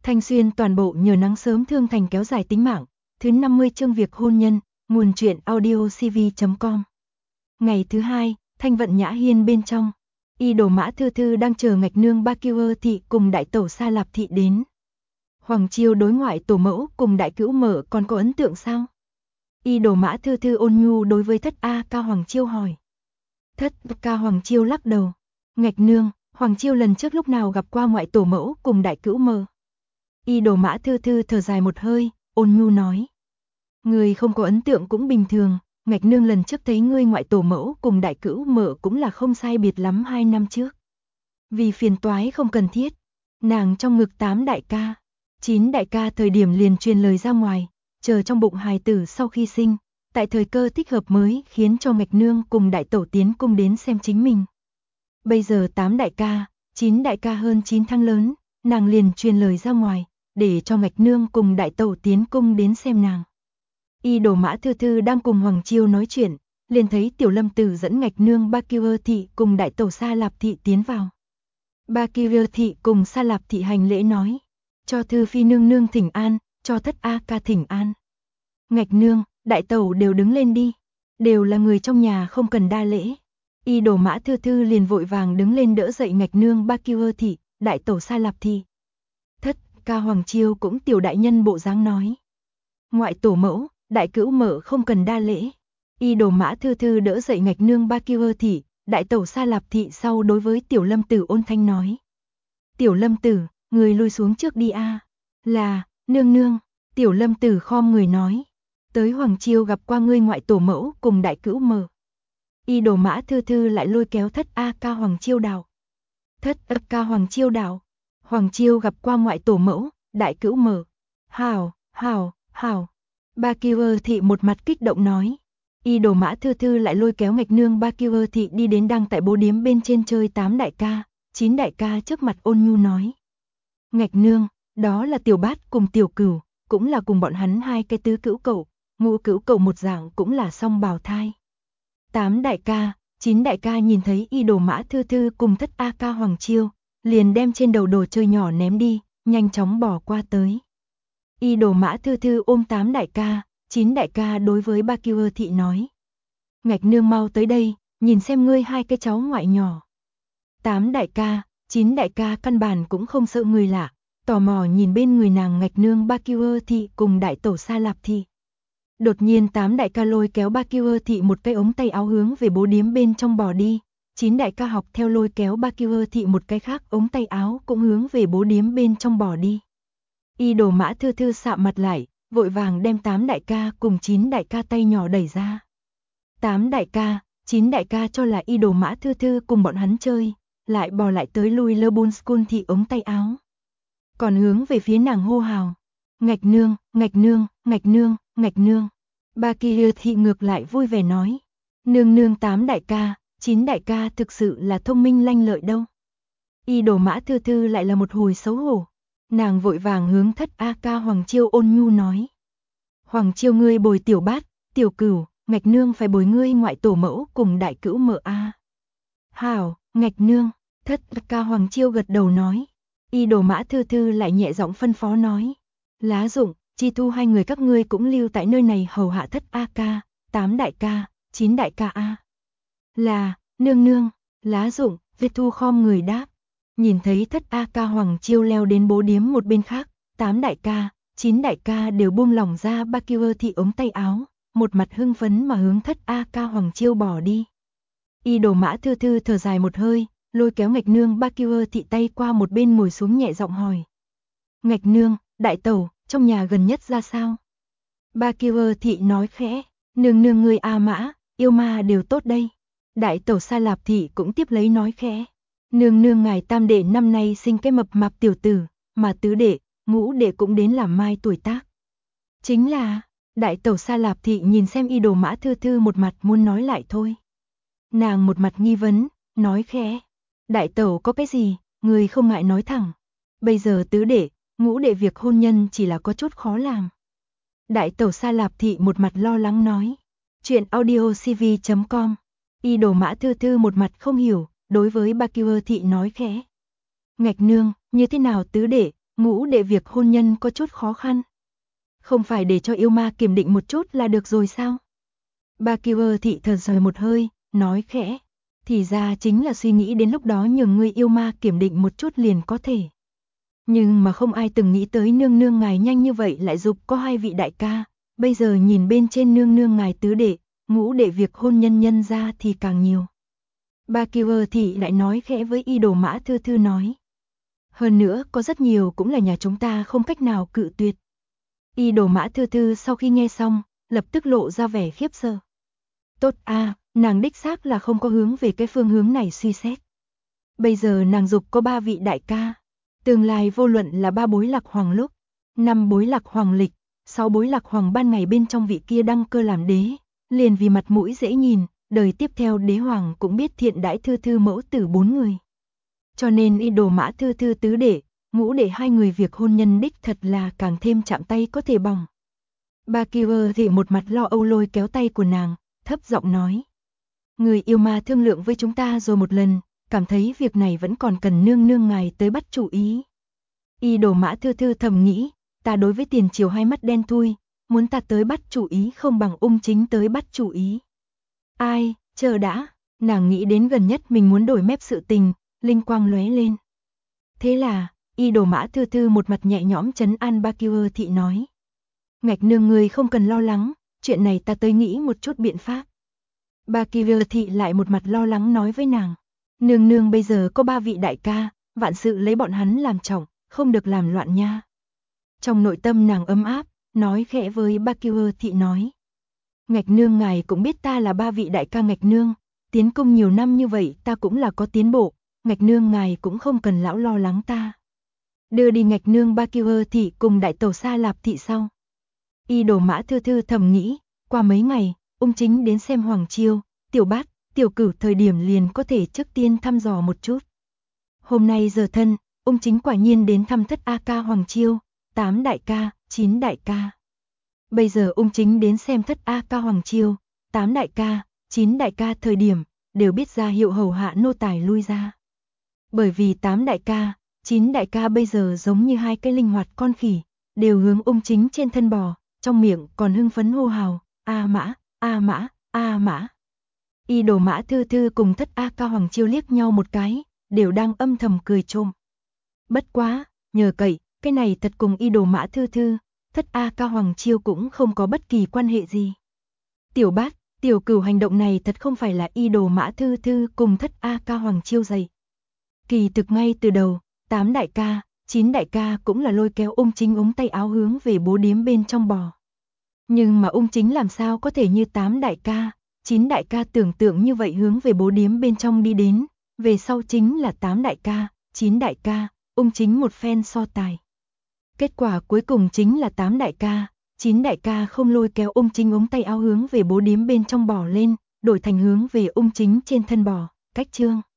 Thanh Xuyên toàn bộ nhờ nắng sớm thương thành kéo dài tính mạng. Thứ 50 chương việc hôn nhân, nguồn truyện audiocv.com. Ngày thứ hai, Thanh Vận Nhã Hiên bên trong. Y Đồ Mã Thư Thư đang chờ Ngạch Nương Ba Kiêu Thị cùng đại tẩu Sa Lạp Thị đến. Hoàng Chiêu đối ngoại tổ mẫu cùng đại cữu mở còn có ấn tượng sao? Y Đồ Mã Thư Thư ôn nhu đối với thất A Ca Hoàng Chiêu hỏi. Thất Ca Hoàng Chiêu lắc đầu. Ngạch Nương, Hoàng Chiêu lần trước lúc nào gặp qua ngoại tổ mẫu cùng đại cữu mờ? Y Đồ Mã Thư Thư thở dài một hơi, ôn nhu nói. Người không có ấn tượng cũng bình thường, Ngạch Nương lần trước thấy ngươi ngoại tổ mẫu cùng đại cữu mở cũng là không sai biệt lắm 2 năm trước. Vì phiền toái không cần thiết, nàng trong ngực 8 đại ca, 9 đại ca thời điểm liền truyền lời ra ngoài, chờ trong bụng hài tử sau khi sinh, tại thời cơ thích hợp mới khiến cho Ngạch Nương cùng đại tẩu tiến cung đến xem chính mình. Bây giờ 8 đại ca, 9 đại ca hơn 9 tháng lớn, nàng liền truyền lời ra ngoài, để cho Ngạch Nương cùng đại tẩu tiến cung đến xem nàng. Y Đồ Mã Thư Thư đang cùng Hoàng Chiêu nói chuyện, liền thấy Tiểu Lâm Tử dẫn Ngạch Nương Ba Kiêu Thị cùng đại tẩu Sa Lạp Thị tiến vào. Ba Kiêu Thị cùng Sa Lạp Thị hành lễ nói, cho Thư Phi nương nương thỉnh an, cho thất A Ca thỉnh an. Ngạch Nương, đại tẩu đều đứng lên đi, đều là người trong nhà không cần đa lễ. Y Đồ Mã Thư Thư liền vội vàng đứng lên đỡ dậy Ngạch Nương Ba Kiêu Thị, đại tẩu Sa Lạp Thị. Thất Ca Hoàng Chiêu cũng tiểu đại nhân bộ dáng nói. Ngoại tổ mẫu, đại cữu mở không cần đa lễ. Y Đồ Mã Thư Thư đỡ dậy Ngạch Nương Ba Kiêu Thị, đại tẩu Sa Lạp Thị sau đối với Tiểu Lâm Tử ôn thanh nói. Tiểu Lâm Tử, người lui xuống trước đi a. Là, nương nương. Tiểu Lâm Tử khom người nói. Tới Hoàng Chiêu gặp qua ngươi ngoại tổ mẫu cùng đại cữu mở. Y Đồ Mã Thư Thư lại lôi kéo thất A Ca Hoàng Chiêu đảo. Thất A Ca Hoàng Chiêu đảo. Hoàng Chiêu gặp qua ngoại tổ mẫu, đại cữu mở. Hảo, hảo, hảo. Ba Kiêu Thị một mặt kích động nói. Y Đồ Mã Thư Thư lại lôi kéo Ngạch Nương Ba Kiêu Thị đi đến đang tại bố điếm bên trên chơi 8 đại ca, 9 đại ca trước mặt ôn nhu nói. Ngạch Nương, đó là Tiểu Bát cùng Tiểu Cửu, cũng là cùng bọn hắn hai cái tứ cữu cậu, ngũ cữu cậu một dạng cũng là song bào thai. 8 đại ca, 9 đại ca nhìn thấy Y Đồ Mã Thư Thư cùng thất A Ca Hoàng Chiêu, liền đem trên đầu đồ chơi nhỏ ném đi, nhanh chóng bỏ qua tới. Y Đồ Mã Thư Thư ôm 8 đại ca, 9 đại ca đối với Ba Kiêu Thị nói. Ngạch Nương mau tới đây, nhìn xem ngươi hai cái cháu ngoại nhỏ. 8 đại ca, 9 đại ca căn bản cũng không sợ người lạ, tò mò nhìn bên người nàng Ngạch Nương Ba Kiêu Thị cùng đại tẩu Sa Lạp Thị. Đột nhiên 8 đại ca lôi kéo Ba Kiêu Thị một cái ống tay áo hướng về bố điếm bên trong bò đi, 9 đại ca học theo lôi kéo Ba Kiêu Thị một cái khác ống tay áo cũng hướng về bố điếm bên trong bò đi. Y Đồ Mã Thư Thư sạm mặt lại, vội vàng đem 8 đại ca cùng 9 đại ca tay nhỏ đẩy ra. 8 đại ca, 9 đại ca cho là Y Đồ Mã Thư Thư cùng bọn hắn chơi, lại bò lại tới lui lơ bun school thị ống tay áo. Còn hướng về phía nàng hô hào. Ngạch Nương, Ngạch Nương, Ngạch Nương, Ngạch Nương. Ba Kiêu Thị ngược lại vui vẻ nói. Nương nương 8 đại ca, 9 đại ca thực sự là thông minh lanh lợi đâu. Y Đồ Mã Thư Thư lại là một hồi xấu hổ. Nàng vội vàng hướng thất A Ca Hoàng Chiêu ôn nhu nói. Hoàng Chiêu ngươi bồi Tiểu Bát, Tiểu Cửu, Ngạch Nương phải bồi ngươi ngoại tổ mẫu cùng đại cữu mở a. Hảo, Ngạch Nương, thất A Ca Hoàng Chiêu gật đầu nói. Y Đồ Mã Thư Thư lại nhẹ giọng phân phó nói. Lá Dụng, Chi Thu hai người các ngươi cũng lưu tại nơi này hầu hạ thất A Ca, 8 đại ca, 9 đại ca a. Là, nương nương. Lá Dụng, Viết Thu khom người đáp. Nhìn thấy thất A Ca Hoàng Chiêu leo đến bố điếm một bên khác, 8 đại ca, 9 đại ca đều buông lỏng ra Ba Kiêu Thị ống tay áo, một mặt hưng phấn mà hướng thất A Ca Hoàng Chiêu bỏ đi. Y Đồ Mã Thư Thư thở dài một hơi, lôi kéo Ngạch Nương Ba Kiêu Thị tay qua một bên ngồi xuống nhẹ giọng hỏi. Ngạch Nương, đại tẩu, trong nhà gần nhất ra sao? Ba Kiêu Thị nói khẽ, nương nương người A Mã, yêu ma đều tốt đây. Đại tẩu Sa Lạp Thị cũng tiếp lấy nói khẽ. Nương nương ngài tam đệ năm nay sinh cái mập mạp tiểu tử, mà tứ đệ, ngũ đệ cũng đến làm mai tuổi tác. Chính là, đại tẩu Sa Lạp Thị nhìn xem Y Đồ Mã Thư Thư một mặt muốn nói lại thôi. Nàng một mặt nghi vấn, nói khẽ. Đại tẩu có cái gì, người không ngại nói thẳng. Bây giờ tứ đệ, ngũ đệ việc hôn nhân chỉ là có chút khó làm. Đại tẩu Sa Lạp Thị một mặt lo lắng nói. Chuyện audiocv.com. Y Đồ Mã Thư Thư một mặt không hiểu, đối với Ba Kiêu Thị nói khẽ. Ngạch Nương, như thế nào tứ đệ, Ngũ đệ việc hôn nhân có chút khó khăn. Không phải để cho yêu ma kiểm định một chút là được rồi sao? Ba Kiều thị thở dài một hơi, nói khẽ. Thì ra chính là suy nghĩ đến lúc đó nhường ngươi yêu ma kiểm định một chút liền có thể. Nhưng mà không ai từng nghĩ tới nương nương ngài nhanh như vậy lại dục có 2 vị đại ca. Bây giờ nhìn bên trên nương nương ngài tứ đệ, ngũ đệ việc hôn nhân nhân ra thì càng nhiều. Ba Kiều thị lại nói khẽ với Y Đồ Mã Thư Thư nói. Hơn nữa có rất nhiều cũng là nhà chúng ta không cách nào cự tuyệt. Y Đồ Mã Thư Thư sau khi nghe xong, lập tức lộ ra vẻ khiếp sợ. Tốt a, nàng đích xác là không có hướng về cái phương hướng này suy xét. Bây giờ nàng dục có 3 vị đại ca. Tương lai vô luận là 3 bối Lạc Hoàng lúc, 5 bối Lạc Hoàng lịch, 6 bối Lạc Hoàng ban ngày bên trong vị kia đăng cơ làm đế, liền vì mặt mũi dễ nhìn, đời tiếp theo đế hoàng cũng biết thiện đãi Thư Thư mẫu tử 4 người. Cho nên Y Đồ Mã Thư Thư tứ đệ, ngũ đệ 2 người việc hôn nhân đích thật là càng thêm chạm tay có thể bỏng. Ba Kiều thì một mặt lo âu lôi kéo tay của nàng, thấp giọng nói. Người yêu ma thương lượng với chúng ta rồi một lần, cảm thấy việc này vẫn còn cần nương nương ngài tới bắt chủ ý. Y Đồ Mã Thư Thư thầm nghĩ, ta đối với tiền triều hai mắt đen thui, muốn ta tới bắt chủ ý không bằng Ung Chính tới bắt chủ ý. Ai, chờ đã, nàng nghĩ đến gần nhất mình muốn đổi mép sự tình, linh quang lóe lên. Thế là, Y Đồ Mã Thư Thư một mặt nhẹ nhõm trấn an Ba Kiều thị nói. Ngạch nương người không cần lo lắng, chuyện này ta tới nghĩ một chút biện pháp. Ba Kiều thị lại một mặt lo lắng nói với nàng. Nương nương bây giờ có 3 vị đại ca, vạn sự lấy bọn hắn làm trọng, không được làm loạn nha. Trong nội tâm nàng ấm áp, nói khẽ với Ba Kiều thị nói. Ngạch nương ngài cũng biết ta là 3 vị đại ca ngạch nương, tiến công nhiều năm như vậy ta cũng là có tiến bộ, ngạch nương ngài cũng không cần lão lo lắng ta. Đưa đi ngạch nương Ba Kiều thị cùng đại tẩu Sa Lạp thị sau. Y Đồ Mã Thư Thư thầm nghĩ, qua mấy ngày, Ung Chính đến xem Hoàng Chiêu, Tiểu Bát, Tiểu Cửu thời điểm liền có thể trước tiên thăm dò một chút. Hôm nay giờ thân, Ung Chính quả nhiên đến thăm thất A ca Hoàng Chiêu, 8 đại ca, 9 đại ca. Bây giờ Ung Chính đến xem thất A ca Hoàng Chiêu, 8 đại ca, 9 đại ca thời điểm, đều biết ra hiệu hầu hạ nô tài lui ra. Bởi vì 8 đại ca, 9 đại ca bây giờ giống như 2 cái linh hoạt con khỉ, đều hướng Ung Chính trên thân bò, trong miệng còn hưng phấn hô hào, A Mã, A Mã, A Mã. Y Đồ Mã Thư Thư cùng thất A ca Hoàng Chiêu liếc nhau một cái, đều đang âm thầm cười trộm. Bất quá, nhờ cậy, cái này thật cùng Y Đồ Mã Thư Thư, thất A ca Hoàng Chiêu cũng không có bất kỳ quan hệ gì. Tiểu Bát, Tiểu Cửu hành động này thật không phải là Y Đồ Mã Thư Thư cùng thất A ca Hoàng Chiêu dạy. Kỳ thực ngay từ đầu, 8 đại ca, 9 đại ca cũng là lôi kéo Ung Chính ống tay áo hướng về bố điếm bên trong bò. Nhưng mà Ung Chính làm sao có thể như 8 đại ca, 9 đại ca tưởng tượng như vậy hướng về bố điếm bên trong đi đến, về sau chính là 8 đại ca, 9 đại ca, Ung Chính một phen so tài. Kết quả cuối cùng chính là 8 đại ca, 9 đại ca không lôi kéo Ung Chính ống tay áo hướng về bố điếm bên trong bò lên, đổi thành hướng về Ung Chính trên thân bò, cách chương.